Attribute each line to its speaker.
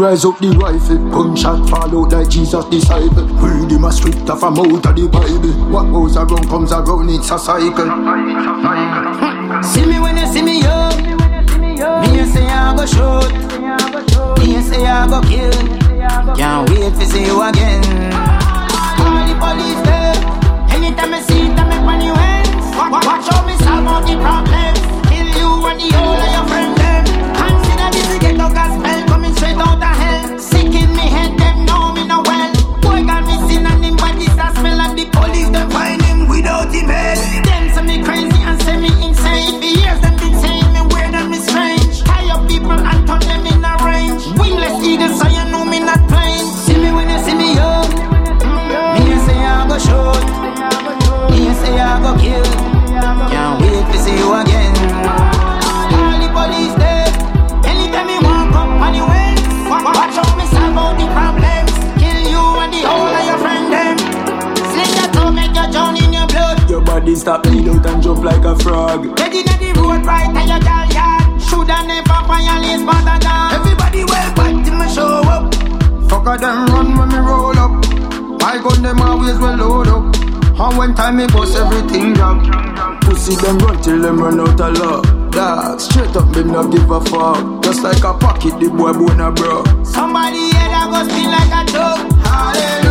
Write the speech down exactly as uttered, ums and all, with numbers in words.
Speaker 1: rise up the rifle. Gunshot fall out like Jesus' disciple. Read him a script of a mouth of the Bible. What goes around comes around, it's a cycle.
Speaker 2: See me when you see me, yo. Me say I go shoot. Me say I go kill. Can't wait to see you again. All the police there. Anytime I see them, I pan you hands. Watch out me solve all the problems. Kill you and the whole of your friends them. Consider this a ghetto gospel coming straight out of hell. Sick in me head, them know me no well. Boy got me sin and him body that smell. And the police them find him without him head. Them say me crazy and say me insane. For years them been saying me weird and me strange. Tie up people and turn them in a range. Wingless eagles so you know me not plain. See me when you see me yo. Me say I go shoot. Me say I go kill. Can't wait to see you again. All the police there. Anytime you walk up on the way. Watch out me solve out the problems. Kill you and the whole of your friend them. Sling that to make you drown in your blood.
Speaker 1: Your body stop bleed out and jump like a frog.
Speaker 2: Ready to the road right at your gal yard. Shoulda never violate but a dog. Everybody well back till me show up.
Speaker 1: Fuck a them run when me roll up. My gun them always well load up. And when time me bust everything drop. Pussy them run till them run out of luck. Dog, straight up me no give a fuck. Just like a pocket the boy bone a bro.
Speaker 2: Somebody head a go spin like a dog. Hallelujah.